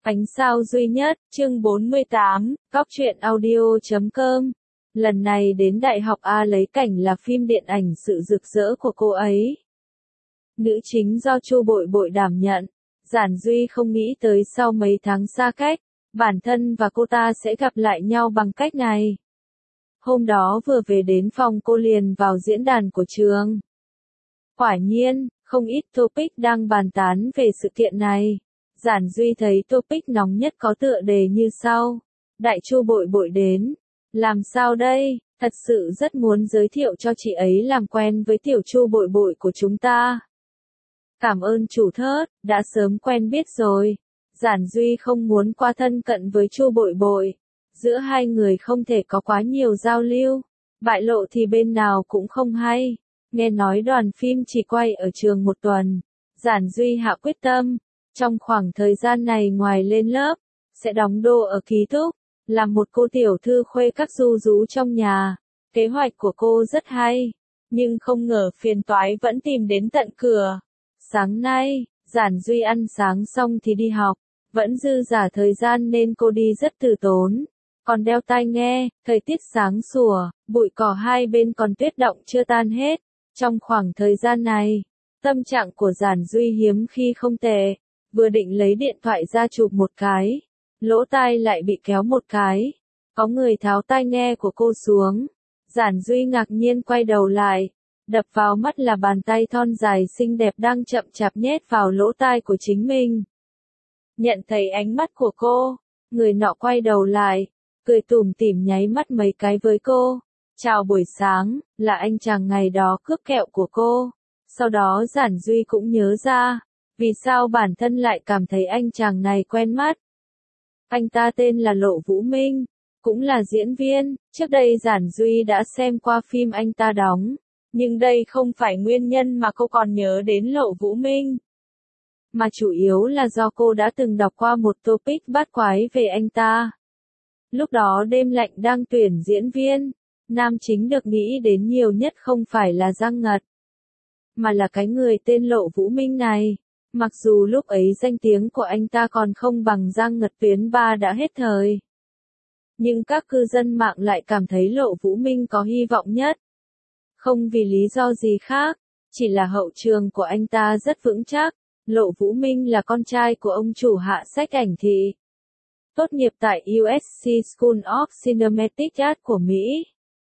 Ánh sao duy nhất, chương 48, Cóc truyện audio.com. Lần này đến Đại học A lấy cảnh là phim điện ảnh Sự rực rỡ của cô ấy. Nữ chính do Chu Bội Bội đảm nhận. Giản Duy không nghĩ tới sau mấy tháng xa cách, bản thân và cô ta sẽ gặp lại nhau bằng cách này. Hôm đó vừa về đến phòng cô liền vào diễn đàn của trường. Quả nhiên, không ít topic đang bàn tán về sự kiện này. Giản Duy thấy topic nóng nhất có tựa đề như sau. Đại Chu Bội Bội đến. Làm sao đây? Thật sự rất muốn giới thiệu cho chị ấy làm quen với tiểu Chu Bội Bội của chúng ta. Cảm ơn chủ thớt, đã sớm quen biết rồi. Giản Duy không muốn qua thân cận với Chu Bội Bội. Giữa hai người không thể có quá nhiều giao lưu. Bại lộ thì bên nào cũng không hay. Nghe nói đoàn phim chỉ quay ở trường một tuần. Giản Duy hạ quyết tâm. Trong khoảng thời gian này ngoài lên lớp, sẽ đóng đô ở ký túc, làm một cô tiểu thư khuê các ru rú trong nhà. Kế hoạch của cô rất hay, nhưng không ngờ phiền toái vẫn tìm đến tận cửa. Sáng nay, Giản Duy ăn sáng xong thì đi học, vẫn dư dả thời gian nên cô đi rất từ tốn. Còn đeo tai nghe, thời tiết sáng sủa, bụi cỏ hai bên còn tuyết động chưa tan hết. Trong khoảng thời gian này, tâm trạng của Giản Duy hiếm khi không tệ. Vừa định lấy điện thoại ra chụp một cái, lỗ tai lại bị kéo một cái. Có người tháo tai nghe của cô xuống. Giản Duy ngạc nhiên quay đầu lại. Đập vào mắt là bàn tay thon dài xinh đẹp đang chậm chạp nhét vào lỗ tai của chính mình. Nhận thấy ánh mắt của cô, người nọ quay đầu lại, cười tủm tỉm nháy mắt mấy cái với cô. Chào buổi sáng, là anh chàng ngày đó cướp kẹo của cô. Sau đó Giản Duy cũng nhớ ra. Vì sao bản thân lại cảm thấy anh chàng này quen mắt? Anh ta tên là Lộ Vũ Minh, cũng là diễn viên. Trước đây Giản Duy đã xem qua phim anh ta đóng, nhưng đây không phải nguyên nhân mà cô còn nhớ đến Lộ Vũ Minh. Mà chủ yếu là do cô đã từng đọc qua một topic bát quái về anh ta. Lúc đó Đêm Lạnh đang tuyển diễn viên, nam chính được nghĩ đến nhiều nhất không phải là Giang Ngật, mà là cái người tên Lộ Vũ Minh này. Mặc dù lúc ấy danh tiếng của anh ta còn không bằng Giang Ngật tuyến 3 đã hết thời. Nhưng các cư dân mạng lại cảm thấy Lộ Vũ Minh có hy vọng nhất. Không vì lý do gì khác, chỉ là hậu trường của anh ta rất vững chắc. Lộ Vũ Minh là con trai của ông chủ Hạ Sách Ảnh Thị. Tốt nghiệp tại USC School of Cinematic Arts của Mỹ.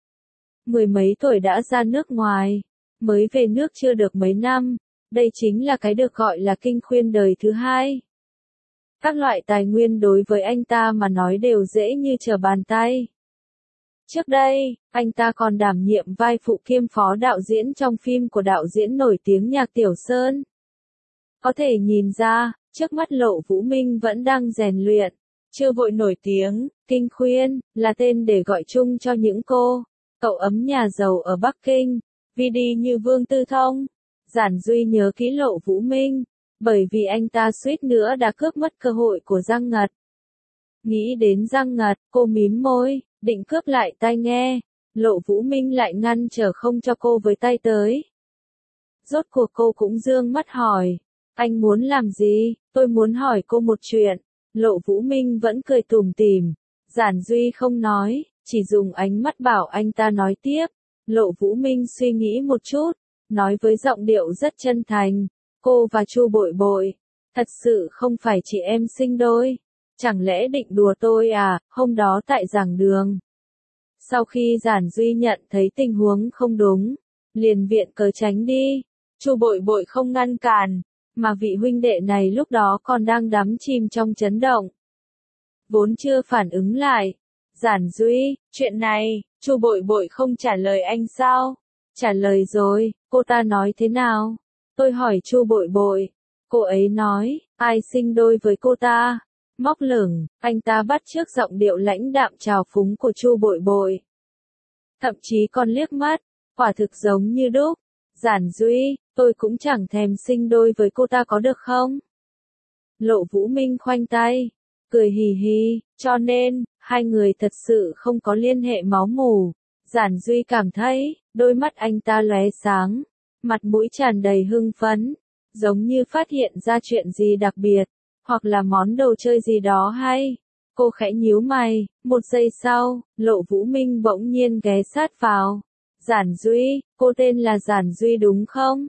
Mười mấy tuổi đã ra nước ngoài, mới về nước chưa được mấy năm. Đây chính là cái được gọi là kinh khuyên đời thứ hai. Các loại tài nguyên đối với anh ta mà nói đều dễ như trở bàn tay. Trước đây, anh ta còn đảm nhiệm vai phụ kiêm phó đạo diễn trong phim của đạo diễn nổi tiếng Nhạc Tiểu Sơn. Có thể nhìn ra, trước mắt Lộ Vũ Minh vẫn đang rèn luyện. Chưa vội nổi tiếng, kinh khuyên, là tên để gọi chung cho những cậu ấm nhà giàu ở Bắc Kinh, vì đi như Vương Tư Thông. Giản Duy nhớ kỹ Lộ Vũ Minh, bởi vì anh ta suýt nữa đã cướp mất cơ hội của Giang Ngật. Nghĩ đến Giang Ngật, cô mím môi, định cướp lại tai nghe. Lộ Vũ Minh lại ngăn trở không cho cô với tay tới. Rốt cuộc cô cũng dương mắt hỏi, anh muốn làm gì? Tôi muốn hỏi cô một chuyện. Lộ Vũ Minh vẫn cười tủm tỉm. Giản Duy không nói, chỉ dùng ánh mắt bảo anh ta nói tiếp. Lộ Vũ Minh suy nghĩ một chút, nói với giọng điệu rất chân thành, cô và Chu Bội Bội, thật sự không phải chị em sinh đôi. Chẳng lẽ định đùa tôi à? Hôm đó tại giảng đường. Sau khi Giản Duy nhận thấy tình huống không đúng, liền viện cớ tránh đi. Chu Bội Bội không ngăn cản, mà vị huynh đệ này lúc đó còn đang đắm chìm trong chấn động. Vốn chưa phản ứng lại. Giản Duy, chuyện này, Chu Bội Bội không trả lời anh sao? Trả lời rồi, cô ta nói thế nào? Tôi hỏi Chu Bội Bội. Cô ấy nói, ai sinh đôi với cô ta? Móc lửng, anh ta bắt chước giọng điệu lãnh đạm trào phúng của Chu Bội Bội. Thậm chí còn liếc mắt, quả thực giống như đúc. Giản Duy, tôi cũng chẳng thèm sinh đôi với cô ta có được không? Lộ Vũ Minh khoanh tay, cười hì hì, cho nên, hai người thật sự không có liên hệ máu mủ. Giản Duy cảm thấy, đôi mắt anh ta lóe sáng, mặt mũi tràn đầy hưng phấn, giống như phát hiện ra chuyện gì đặc biệt. Hoặc là món đồ chơi gì đó hay? Cô khẽ nhíu mày, một giây sau, Lộ Vũ Minh bỗng nhiên ghé sát vào. Giản Duy, cô tên là Giản Duy đúng không?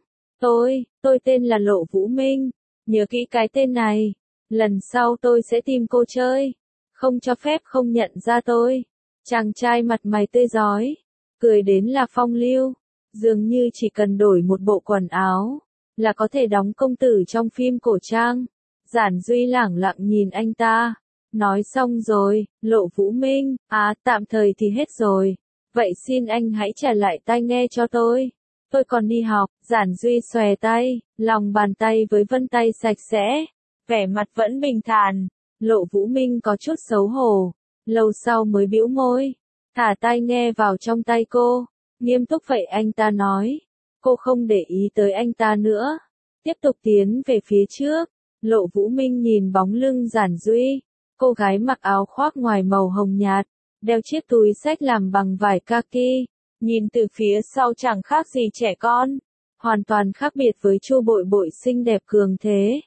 Tôi tên là Lộ Vũ Minh. Nhớ kỹ cái tên này. Lần sau tôi sẽ tìm cô chơi. Không cho phép không nhận ra tôi. Chàng trai mặt mày tươi rói. Cười đến là phong lưu. Dường như chỉ cần đổi một bộ quần áo. Là có thể đóng công tử trong phim cổ trang. Giản Duy lẳng lặng nhìn anh ta. Nói xong rồi, Lộ Vũ Minh, tạm thời thì hết rồi. Vậy xin anh hãy trả lại tai nghe cho tôi. Tôi còn đi học. Giản Duy xòe tay, lòng bàn tay với vân tay sạch sẽ. Vẻ mặt vẫn bình thản. Lộ Vũ Minh có chút xấu hổ. Lâu sau mới bĩu môi. Thả tai nghe vào trong tay cô. Nghiêm túc vậy anh ta nói. Cô không để ý tới anh ta nữa. Tiếp tục tiến về phía trước. Lộ Vũ Minh nhìn bóng lưng Giản Duy. Cô gái mặc áo khoác ngoài màu hồng nhạt. Đeo chiếc túi xách làm bằng vải kaki. Nhìn từ phía sau chẳng khác gì trẻ con. Hoàn toàn khác biệt với Chu Bội Bội xinh đẹp cường thế.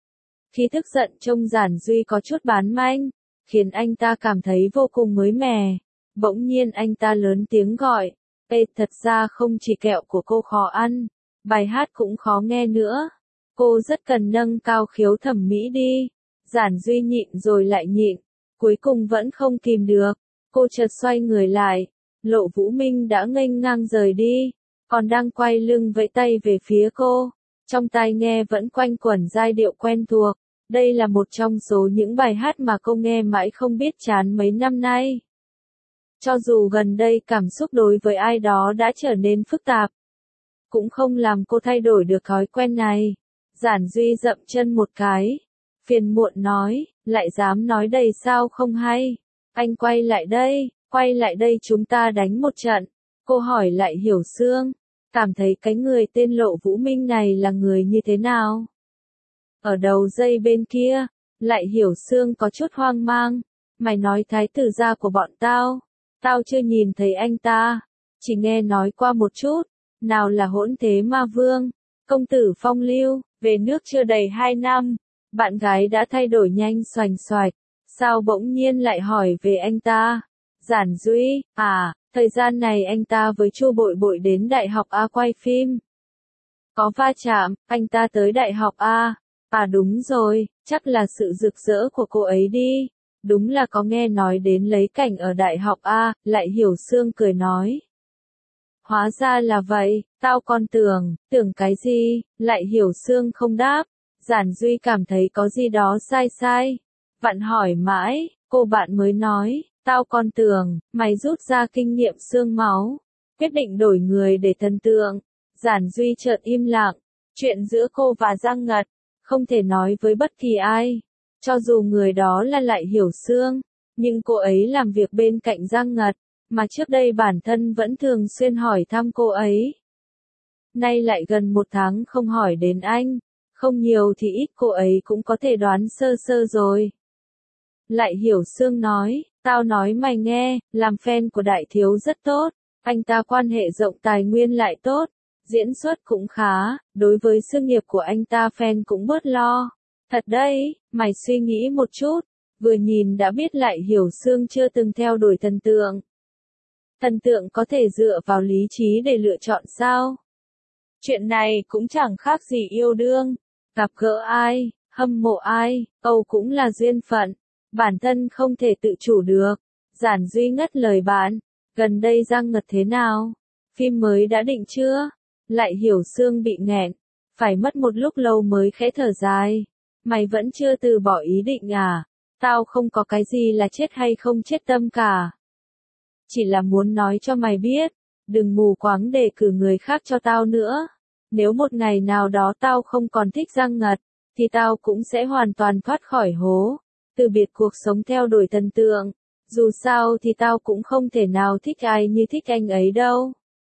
Khi tức giận trông Giản Duy có chút bán manh. Khiến anh ta cảm thấy vô cùng mới mẻ. Bỗng nhiên anh ta lớn tiếng gọi. Ê, thật ra không chỉ kẹo của cô khó ăn. Bài hát cũng khó nghe nữa. Cô rất cần nâng cao khiếu thẩm mỹ đi. Giản Duy nhịn rồi lại nhịn. Cuối cùng vẫn không kìm được. Cô chợt xoay người lại. Lộ Vũ Minh đã nghênh ngang rời đi. Còn đang quay lưng vẫy tay về phía cô. Trong tai nghe vẫn quanh quẩn giai điệu quen thuộc. Đây là một trong số những bài hát mà cô nghe mãi không biết chán mấy năm nay. Cho dù gần đây cảm xúc đối với ai đó đã trở nên phức tạp. Cũng không làm cô thay đổi được thói quen này. Giản Duy dậm chân một cái. Phiền muộn nói, lại dám nói đầy sao không hay. Anh quay lại đây chúng ta đánh một trận. Cô hỏi lại Hiểu Sương. Cảm thấy cái người tên Lộ Vũ Minh này là người như thế nào? Ở đầu dây bên kia, lại Hiểu Sương có chút hoang mang. Mày nói thái tử gia của bọn tao. Tao chưa nhìn thấy anh ta. Chỉ nghe nói qua một chút. Nào là hỗn thế ma vương. Công tử phong lưu, về nước chưa đầy 2 năm. Bạn gái đã thay đổi nhanh xoành xoạch. Sao bỗng nhiên lại hỏi về anh ta? Giản Duy, thời gian này anh ta với Chu Bội Bội đến Đại học A quay phim. Có va chạm, anh ta tới Đại học A. Đúng rồi, chắc là sự rực rỡ của cô ấy đi. Đúng là có nghe nói đến lấy cảnh ở Đại học A, lại Hiểu Sương cười nói. Hóa ra là vậy, tao còn tưởng cái gì, lại Hiểu Sương không đáp. Giản Duy cảm thấy có gì đó sai. Vặn hỏi mãi, cô bạn mới nói, tao còn tưởng, mày rút ra kinh nghiệm xương máu. Quyết định đổi người để thần tượng. Giản Duy chợt im lặng. Chuyện giữa cô và Giang Ngật, không thể nói với bất kỳ ai. Cho dù người đó là lại Hiểu Sương, nhưng cô ấy làm việc bên cạnh Giang Ngật, mà trước đây bản thân vẫn thường xuyên hỏi thăm cô ấy. Nay lại gần 1 tháng không hỏi đến anh, không nhiều thì ít cô ấy cũng có thể đoán sơ sơ rồi. Lại Hiểu Sương nói, tao nói mày nghe, làm fan của Đại Thiếu rất tốt, anh ta quan hệ rộng tài nguyên lại tốt, diễn xuất cũng khá, đối với sự nghiệp của anh ta fan cũng bớt lo. Thật đấy, mày suy nghĩ một chút, vừa nhìn đã biết lại Hiểu Sương chưa từng theo đuổi thần tượng. Thần tượng có thể dựa vào lý trí để lựa chọn sao? Chuyện này cũng chẳng khác gì yêu đương, gặp gỡ ai, hâm mộ ai, cũng là duyên phận, bản thân không thể tự chủ được. Giản Duy ngắt lời bạn, gần đây Giang Ngật thế nào? Phim mới đã định chưa? Lại Hiểu Sương bị nghẹn, phải mất một lúc lâu mới khẽ thở dài. Mày vẫn chưa từ bỏ ý định à? Tao không có cái gì là chết hay không chết tâm cả. Chỉ là muốn nói cho mày biết, đừng mù quáng để cử người khác cho tao nữa. Nếu một ngày nào đó tao không còn thích Giang Ngật, thì tao cũng sẽ hoàn toàn thoát khỏi hố, từ biệt cuộc sống theo đuổi thần tượng. Dù sao thì tao cũng không thể nào thích ai như thích anh ấy đâu.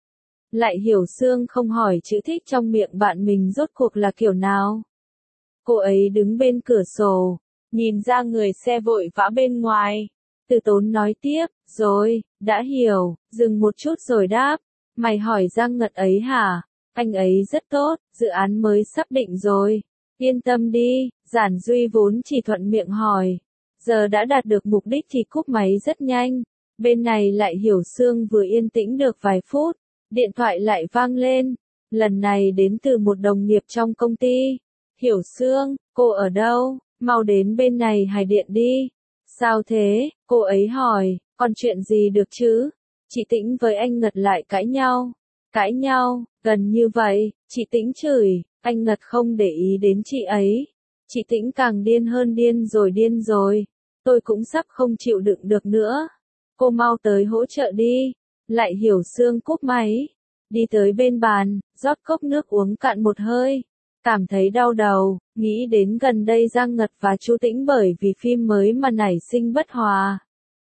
Lại Hiểu Sương không hỏi chữ thích trong miệng bạn mình rốt cuộc là kiểu nào. Cô ấy đứng bên cửa sổ, nhìn ra người xe vội vã bên ngoài. Từ Tốn nói tiếp, rồi, đã hiểu, dừng một chút rồi đáp. Mày hỏi Giang Ngật ấy hả? Anh ấy rất tốt, dự án mới sắp định rồi. Yên tâm đi, Giản Duy vốn chỉ thuận miệng hỏi. Giờ đã đạt được mục đích thì cúp máy rất nhanh. Bên này lại Hiểu Sương vừa yên tĩnh được vài phút, điện thoại lại vang lên. Lần này đến từ một đồng nghiệp trong công ty. Hiểu Sương, cô ở đâu? Mau đến bên này Hải Điện đi. Sao thế? Cô ấy hỏi, còn chuyện gì được chứ? Chị Tĩnh với anh Ngật lại cãi nhau. Cãi nhau, gần như vậy, chị Tĩnh chửi, anh Ngật không để ý đến chị ấy. Chị Tĩnh càng điên hơn điên rồi. Tôi cũng sắp không chịu đựng được nữa. Cô mau tới hỗ trợ đi. Lại Hiểu Sương cúp máy. Đi tới bên bàn, rót cốc nước uống cạn một hơi. Cảm thấy đau đầu, nghĩ đến gần đây Giang Ngật và Chu Tĩnh bởi vì phim mới mà nảy sinh bất hòa.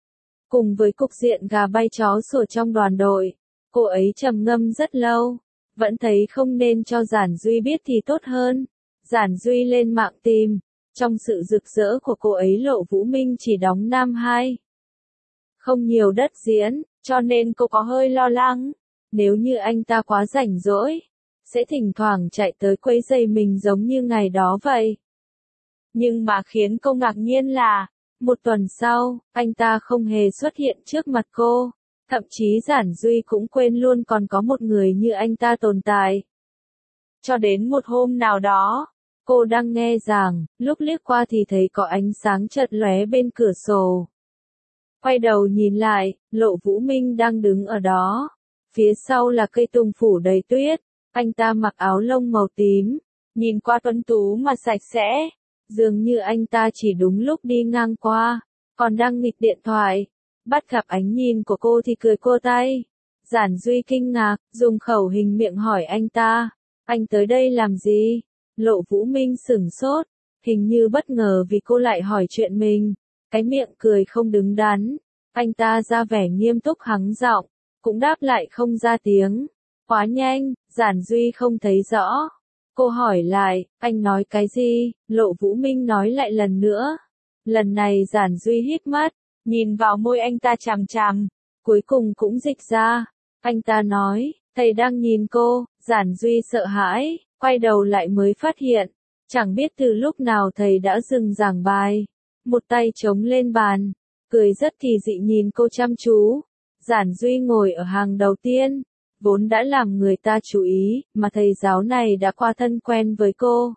Cùng với cục diện gà bay chó sủa trong đoàn đội, cô ấy trầm ngâm rất lâu, vẫn thấy không nên cho Giản Duy biết thì tốt hơn. Giản Duy lên mạng tìm, trong sự rực rỡ của cô ấy Lộ Vũ Minh chỉ đóng nam 2. Không nhiều đất diễn, cho nên cô có hơi lo lắng. Nếu như anh ta quá rảnh rỗi, sẽ thỉnh thoảng chạy tới quấy rầy mình giống như ngày đó vậy. Nhưng mà khiến cô ngạc nhiên là, một tuần sau, anh ta không hề xuất hiện trước mặt cô. Thậm chí Giản Duy cũng quên luôn còn có một người như anh ta tồn tại. Cho đến một hôm nào đó, cô đang nghe giảng, lúc liếc qua thì thấy có ánh sáng chợt lóe bên cửa sổ. Quay đầu nhìn lại, Lộ Vũ Minh đang đứng ở đó. Phía sau là cây tùng phủ đầy tuyết. Anh ta mặc áo lông màu tím, nhìn qua tuấn tú mà sạch sẽ. Dường như anh ta chỉ đúng lúc đi ngang qua, còn đang nghịch điện thoại. Bắt gặp ánh nhìn của cô thì cười cô tay. Giản Duy kinh ngạc, dùng khẩu hình miệng hỏi anh ta, anh tới đây làm gì? Lộ Vũ Minh sửng sốt, hình như bất ngờ vì cô lại hỏi chuyện mình. Cái miệng cười không đứng đắn, anh ta ra vẻ nghiêm túc hắng giọng, cũng đáp lại không ra tiếng. Quá nhanh, Giản Duy không thấy rõ. Cô hỏi lại, anh nói cái gì? Lộ Vũ Minh nói lại lần nữa. Lần này Giản Duy hít mắt, nhìn vào môi anh ta chằm chằm, cuối cùng cũng dịch ra. Anh ta nói, thầy đang nhìn cô. Giản Duy sợ hãi, quay đầu lại mới phát hiện, chẳng biết từ lúc nào thầy đã dừng giảng bài. Một tay chống lên bàn, cười rất kỳ dị nhìn cô chăm chú. Giản Duy ngồi ở hàng đầu tiên, vốn đã làm người ta chú ý, mà thầy giáo này đã qua thân quen với cô.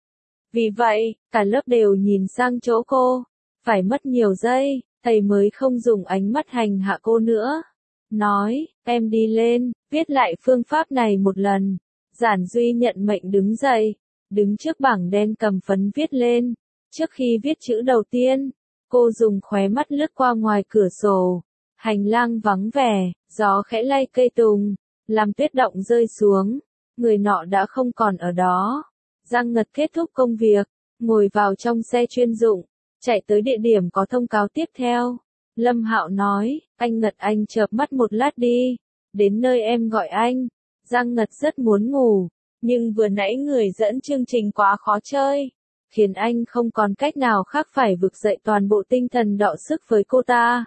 Vì vậy, cả lớp đều nhìn sang chỗ cô. Phải mất nhiều giây, thầy mới không dùng ánh mắt hành hạ cô nữa. Nói, em đi lên, viết lại phương pháp này một lần. Giản Duy nhận mệnh đứng dậy, đứng trước bảng đen cầm phấn viết lên. Trước khi viết chữ đầu tiên, cô dùng khóe mắt lướt qua ngoài cửa sổ. Hành lang vắng vẻ, gió khẽ lay cây tùng, làm tuyết động rơi xuống. Người nọ đã không còn ở đó. Giang Ngật kết thúc công việc, ngồi vào trong xe chuyên dụng, chạy tới địa điểm có thông cáo tiếp theo. Lâm Hạo nói, anh Ngật anh chợp mắt một lát đi, đến nơi em gọi anh. Giang Ngật rất muốn ngủ, nhưng vừa nãy người dẫn chương trình quá khó chơi, khiến anh không còn cách nào khác phải vực dậy toàn bộ tinh thần đọ sức với cô ta.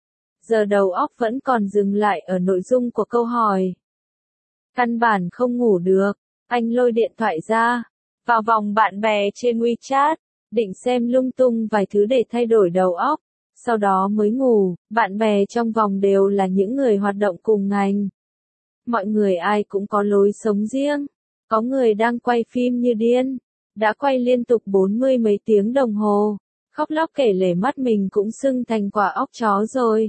Giờ đầu óc vẫn còn dừng lại ở nội dung của câu hỏi. Căn bản không ngủ được, anh lôi điện thoại ra, vào vòng bạn bè trên WeChat, định xem lung tung vài thứ để thay đổi đầu óc, sau đó mới ngủ. Bạn bè trong vòng đều là những người hoạt động cùng ngành. Mọi người ai cũng có lối sống riêng, có người đang quay phim như điên, đã quay liên tục 40 mấy tiếng đồng hồ, khóc lóc kể lể mắt mình cũng sưng thành quả óc chó rồi.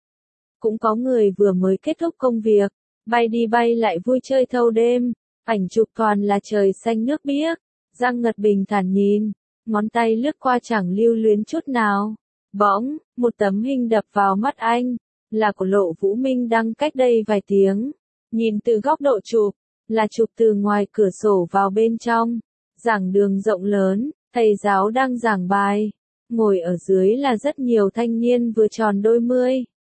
Cũng có người vừa mới kết thúc công việc, bay đi bay lại vui chơi thâu đêm, ảnh chụp toàn là trời xanh nước biếc. Giang Ngật bình thản nhìn, ngón tay lướt qua chẳng lưu luyến chút nào. Bỗng, một tấm hình đập vào mắt anh, là của Lộ Vũ Minh đăng cách đây vài tiếng. Nhìn từ góc độ chụp, là chụp từ ngoài cửa sổ vào bên trong. Giảng đường rộng lớn, thầy giáo đang giảng bài. Ngồi ở dưới là rất nhiều thanh niên vừa tròn đôi mươi.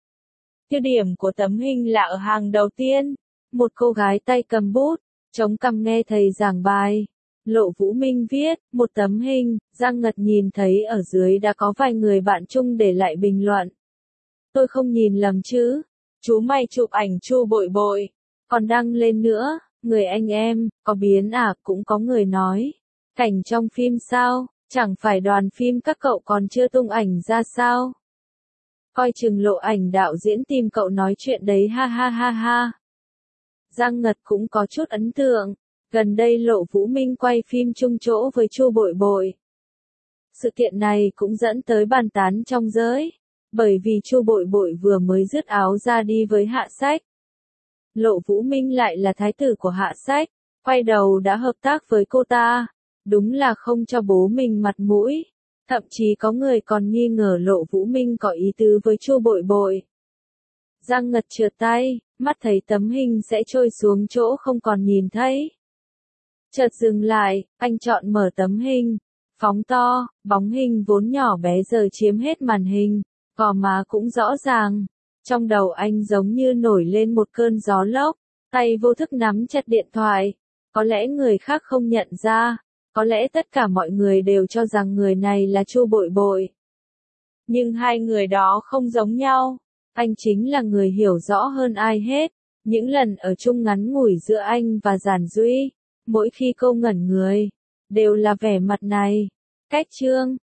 Tiêu điểm của tấm hình là ở hàng đầu tiên, một cô gái tay cầm bút, chống cằm nghe thầy giảng bài. Lộ Vũ Minh viết, một tấm hình. Giang Ngật nhìn thấy ở dưới đã có vài người bạn chung để lại bình luận. Tôi không nhìn lầm chứ, chú mày chụp ảnh Chu Bội Bội, còn đăng lên nữa, người anh em, có biến à, cũng có người nói. Cảnh trong phim sao? Chẳng phải đoàn phim các cậu còn chưa tung ảnh ra sao? Coi chừng lộ ảnh đạo diễn tìm cậu nói chuyện đấy ha ha ha ha. Giang Ngật cũng có chút ấn tượng. Gần đây Lộ Vũ Minh quay phim chung chỗ với Chu Bội Bội. Sự kiện này cũng dẫn tới bàn tán trong giới. Bởi vì Chu Bội Bội vừa mới dứt áo ra đi với Hạ Sách. Lộ Vũ Minh lại là thái tử của Hạ Sách. Quay đầu đã hợp tác với cô ta. Đúng là không cho bố mình mặt mũi. Thậm chí có người còn nghi ngờ Lộ Vũ Minh có ý tứ với Chu Bội Bội. Giang Ngật trượt tay, mắt thấy tấm hình sẽ trôi xuống chỗ không còn nhìn thấy. Chợt dừng lại, anh chọn mở tấm hình. Phóng to, bóng hình vốn nhỏ bé giờ chiếm hết màn hình, gò má cũng rõ ràng. Trong đầu anh giống như nổi lên một cơn gió lốc, tay vô thức nắm chặt điện thoại. Có lẽ người khác không nhận ra, có lẽ tất cả mọi người đều cho rằng người này là Chu Bội Bội. Nhưng hai người đó không giống nhau. Anh chính là người hiểu rõ hơn ai hết. Những lần ở chung ngắn ngủi giữa anh và Giản Duy, mỗi khi cô ngẩn người, đều là vẻ mặt này. Cách chương